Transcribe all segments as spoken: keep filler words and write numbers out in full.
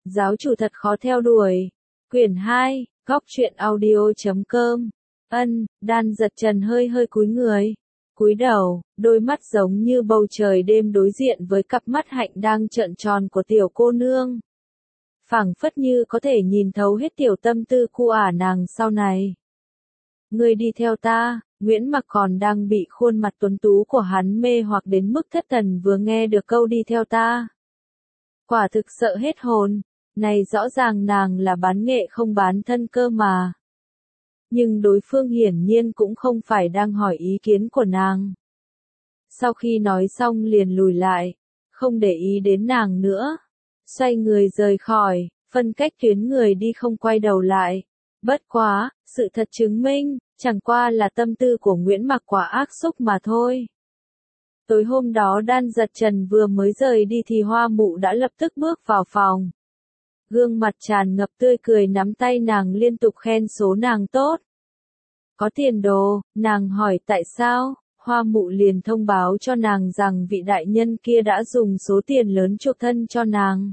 Giáo chủ thật khó theo đuổi. Quyển hai, góc truyện audio chấm com. Ân, Đan giật Trần hơi hơi cúi người. Cúi đầu, đôi mắt giống như bầu trời đêm đối diện với cặp mắt hạnh đang trợn tròn của tiểu cô nương. Phảng phất như có thể nhìn thấu hết tiểu tâm tư cu ả nàng sau này. Ngươi đi theo ta. Nguyễn Mặc còn đang bị khuôn mặt tuấn tú của hắn mê hoặc đến mức thất thần vừa nghe được câu đi theo ta. Quả thực sợ hết hồn, này rõ ràng nàng là bán nghệ không bán thân cơ mà. Nhưng đối phương hiển nhiên cũng không phải đang hỏi ý kiến của nàng. Sau khi nói xong liền lùi lại, không để ý đến nàng nữa. Xoay người rời khỏi, phân cách tuyến người đi không quay đầu lại. Bất quá, sự thật chứng minh, chẳng qua là tâm tư của Nguyễn Mặc quả ác xúc mà thôi. Tối hôm đó Đan giật Trần vừa mới rời đi thì Hoa Mụ đã lập tức bước vào phòng. Gương mặt tràn ngập tươi cười nắm tay nàng liên tục khen số nàng tốt. Có tiền đồ, nàng hỏi tại sao, Hoa Mụ liền thông báo cho nàng rằng vị đại nhân kia đã dùng số tiền lớn chuộc thân cho nàng.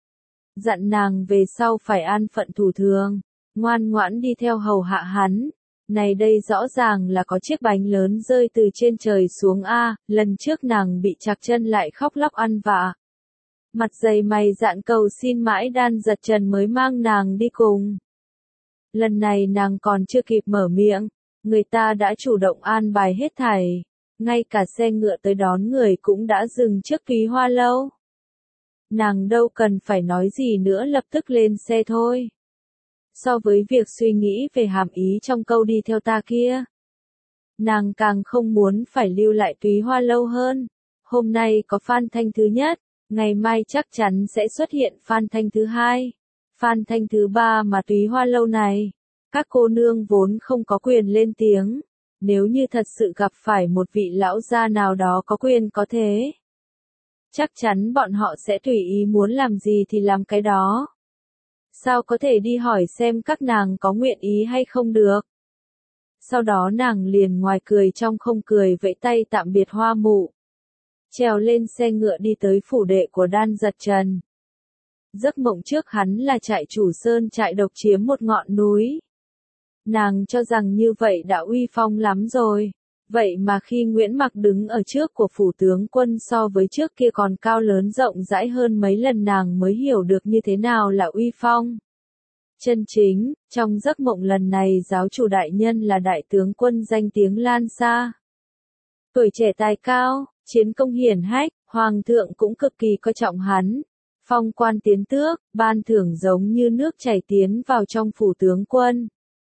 Dặn nàng về sau phải an phận thủ thường, ngoan ngoãn đi theo hầu hạ hắn. Này đây rõ ràng là có chiếc bánh lớn rơi từ trên trời xuống a, lần trước nàng bị chạc chân lại khóc lóc ăn vạ. Mặt dày mày dạn cầu xin mãi Đan giật Trần mới mang nàng đi cùng. Lần này nàng còn chưa kịp mở miệng, người ta đã chủ động an bài hết thảy, ngay cả xe ngựa tới đón người cũng đã dừng trước Túy Hoa lâu. Nàng đâu cần phải nói gì nữa lập tức lên xe thôi. So với việc suy nghĩ về hàm ý trong câu đi theo ta kia, nàng càng không muốn phải lưu lại Túy Hoa lâu hơn. Hôm nay có Phan Thanh thứ nhất, ngày mai chắc chắn sẽ xuất hiện Phan Thanh thứ hai, Phan Thanh thứ ba mà Túy Hoa lâu này. Các cô nương vốn không có quyền lên tiếng, nếu như thật sự gặp phải một vị lão gia nào đó có quyền có thế, chắc chắn bọn họ sẽ tùy ý muốn làm gì thì làm cái đó. Sao có thể đi hỏi xem các nàng có nguyện ý hay không được. Sau đó nàng liền ngoài cười trong không cười vẫy tay tạm biệt Hoa Mụ. Trèo lên xe ngựa đi tới phủ đệ của Đan giật Trần. Giấc mộng trước hắn là trại chủ sơn trại độc chiếm một ngọn núi. Nàng cho rằng như vậy đã uy phong lắm rồi. Vậy mà khi Nguyễn Mặc đứng ở trước của phủ tướng quân so với trước kia còn cao lớn rộng rãi hơn mấy lần nàng mới hiểu được như thế nào là uy phong. Chân chính, trong giấc mộng lần này giáo chủ đại nhân là đại tướng quân danh tiếng lan xa. Tuổi trẻ tài cao, chiến công hiển hách, hoàng thượng cũng cực kỳ coi trọng hắn. Phong quan tiến tước, ban thưởng giống như nước chảy tiến vào trong phủ tướng quân.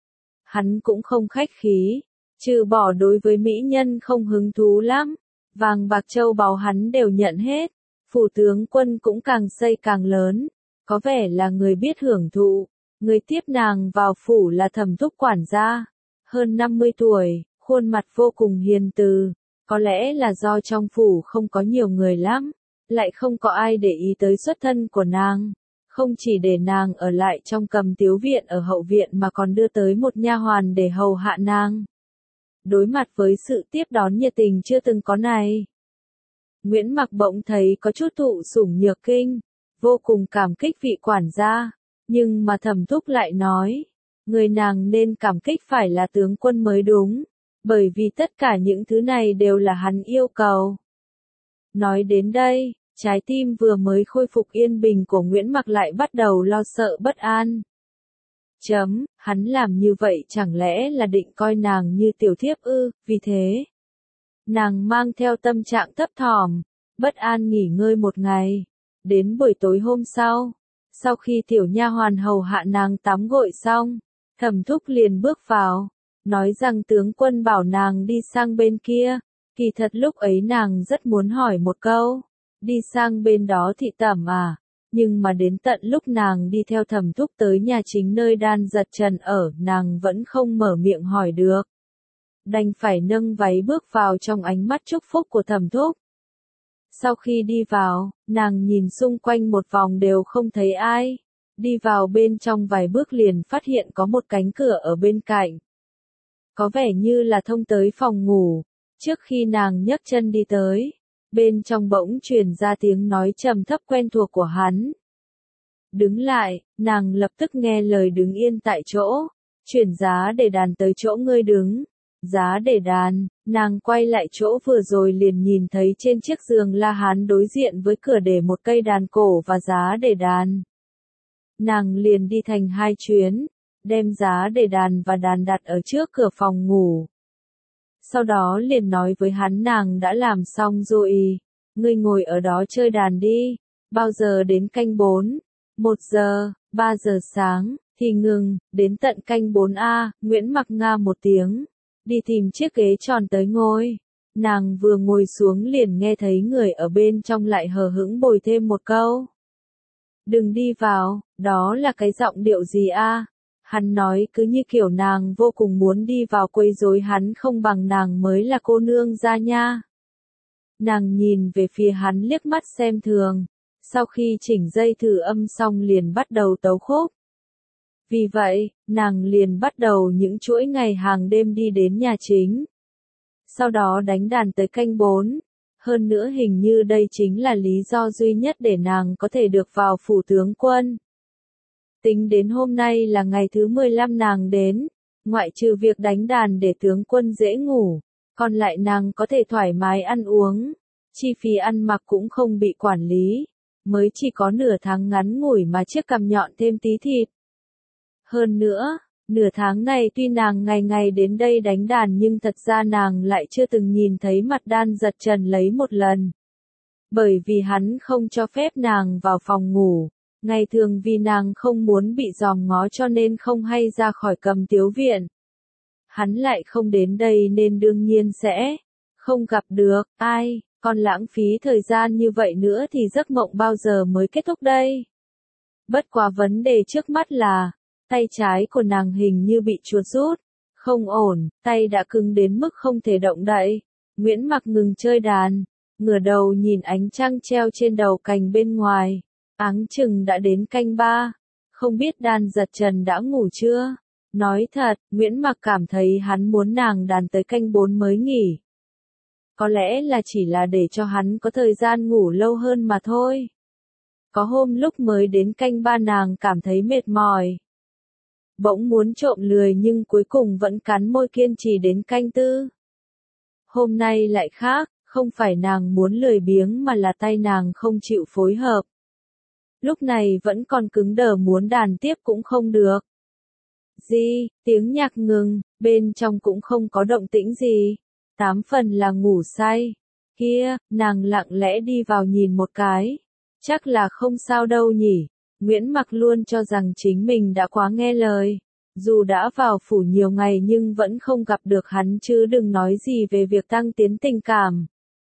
Hắn cũng không khách khí. Trừ bỏ đối với mỹ nhân không hứng thú lắm, vàng bạc châu báu hắn đều nhận hết, phủ tướng quân cũng càng xây càng lớn, có vẻ là người biết hưởng thụ, người tiếp nàng vào phủ là Thẩm Thúc quản gia, hơn năm mươi tuổi, khuôn mặt vô cùng hiền từ, có lẽ là do trong phủ không có nhiều người lắm, lại không có ai để ý tới xuất thân của nàng. Không chỉ để nàng ở lại trong Cầm Tiếu viện ở hậu viện mà còn đưa tới một nha hoàn để hầu hạ nàng. Đối mặt với sự tiếp đón nhiệt tình chưa từng có này, Nguyễn Mặc bỗng thấy có chút thụ sủng nhược kinh, vô cùng cảm kích vị quản gia, nhưng mà Thẩm Thúc lại nói, người nàng nên cảm kích phải là tướng quân mới đúng, bởi vì tất cả những thứ này đều là hắn yêu cầu. Nói đến đây, trái tim vừa mới khôi phục yên bình của Nguyễn Mặc lại bắt đầu lo sợ bất an. Chấm, hắn làm như vậy chẳng lẽ là định coi nàng như tiểu thiếp ư, vì thế. Nàng mang theo tâm trạng thấp thỏm, bất an nghỉ ngơi một ngày. Đến buổi tối hôm sau, sau khi tiểu nha hoàn hầu hạ nàng tắm gội xong, Thẩm Thúc liền bước vào, nói rằng tướng quân bảo nàng đi sang bên kia, kỳ thật lúc ấy nàng rất muốn hỏi một câu, đi sang bên đó thị tẩm à? Nhưng mà đến tận lúc nàng đi theo Thẩm Thúc tới nhà chính nơi Đan giật Trần ở, nàng vẫn không mở miệng hỏi được. Đành phải nâng váy bước vào trong ánh mắt chúc phúc của Thẩm Thúc. Sau khi đi vào, nàng nhìn xung quanh một vòng đều không thấy ai. Đi vào bên trong vài bước liền phát hiện có một cánh cửa ở bên cạnh. Có vẻ như là thông tới phòng ngủ. Trước khi nàng nhấc chân đi tới, bên trong bỗng truyền ra tiếng nói trầm thấp quen thuộc của hắn. Đứng lại, nàng lập tức nghe lời đứng yên tại chỗ, chuyển giá để đàn tới chỗ ngươi đứng. Giá để đàn, nàng quay lại chỗ vừa rồi liền nhìn thấy trên chiếc giường La Hán đối diện với cửa để một cây đàn cổ và giá để đàn. Nàng liền đi thành hai chuyến, đem giá để đàn và đàn đặt ở trước cửa phòng ngủ. Sau đó liền nói với hắn nàng đã làm xong rồi, ngươi ngồi ở đó chơi đàn đi, bao giờ đến canh bốn, một giờ, ba giờ sáng, thì ngừng, đến tận canh bốn a, Nguyễn Mặc nga một tiếng, đi tìm chiếc ghế tròn tới ngồi. Nàng vừa ngồi xuống liền nghe thấy người ở bên trong lại hờ hững bồi thêm một câu. Đừng đi vào, đó là cái giọng điệu gì a? Hắn nói cứ như kiểu nàng vô cùng muốn đi vào quấy rối hắn, không bằng nàng mới là cô nương gia nha. Nàng nhìn về phía hắn liếc mắt xem thường, sau khi chỉnh dây thử âm xong liền bắt đầu tấu khúc. Vì vậy, nàng liền bắt đầu những chuỗi ngày hàng đêm đi đến nhà chính. Sau đó đánh đàn tới canh bốn. Hơn nữa hình như đây chính là lý do duy nhất để nàng có thể được vào phủ tướng quân. Tính đến hôm nay là ngày thứ mười lăm nàng đến, ngoại trừ việc đánh đàn để tướng quân dễ ngủ, còn lại nàng có thể thoải mái ăn uống, chi phí ăn mặc cũng không bị quản lý, mới chỉ có nửa tháng ngắn ngủi mà chiếc cằm nhọn thêm tí thịt. Hơn nữa, nửa tháng này tuy nàng ngày ngày đến đây đánh đàn nhưng thật ra nàng lại chưa từng nhìn thấy mặt Đan Giật Trần lấy một lần. Bởi vì hắn không cho phép nàng vào phòng ngủ, ngày thường vì nàng không muốn bị dòm ngó cho nên không hay ra khỏi Cầm Tiếu viện. Hắn lại không đến đây nên đương nhiên sẽ không gặp được ai, còn lãng phí thời gian như vậy nữa thì giấc mộng bao giờ mới kết thúc đây. Bất quá vấn đề trước mắt là, tay trái của nàng hình như bị chuột rút, không ổn, tay đã cứng đến mức không thể động đậy. Nguyễn Mặc ngừng chơi đàn, ngửa đầu nhìn ánh trăng treo trên đầu cành bên ngoài, áng chừng đã đến canh ba, không biết Đan Giật Trần đã ngủ chưa? Nói thật, Nguyễn Mặc cảm thấy hắn muốn nàng đàn tới canh bốn mới nghỉ. Có lẽ là chỉ là để cho hắn có thời gian ngủ lâu hơn mà thôi. Có hôm lúc mới đến canh ba nàng cảm thấy mệt mỏi, bỗng muốn trộm lười nhưng cuối cùng vẫn cắn môi kiên trì đến canh tư. Hôm nay lại khác, không phải nàng muốn lười biếng mà là tay nàng không chịu phối hợp. Lúc này vẫn còn cứng đờ muốn đàn tiếp cũng không được. Gì, tiếng nhạc ngừng, bên trong cũng không có động tĩnh gì. Tám phần là ngủ say. Kia, nàng lặng lẽ đi vào nhìn một cái. Chắc là không sao đâu nhỉ. Nguyễn Mặc luôn cho rằng chính mình đã quá nghe lời. Dù đã vào phủ nhiều ngày nhưng vẫn không gặp được hắn chứ đừng nói gì về việc tăng tiến tình cảm.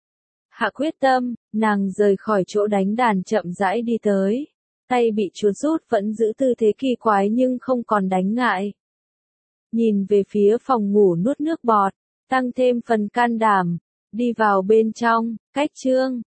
Hạ quyết tâm, nàng rời khỏi chỗ đánh đàn chậm rãi đi tới. Tay bị chuột rút vẫn giữ tư thế kỳ quái nhưng không còn đánh ngại. Nhìn về phía phòng ngủ nuốt nước bọt, tăng thêm phần can đảm, đi vào bên trong, cách chương.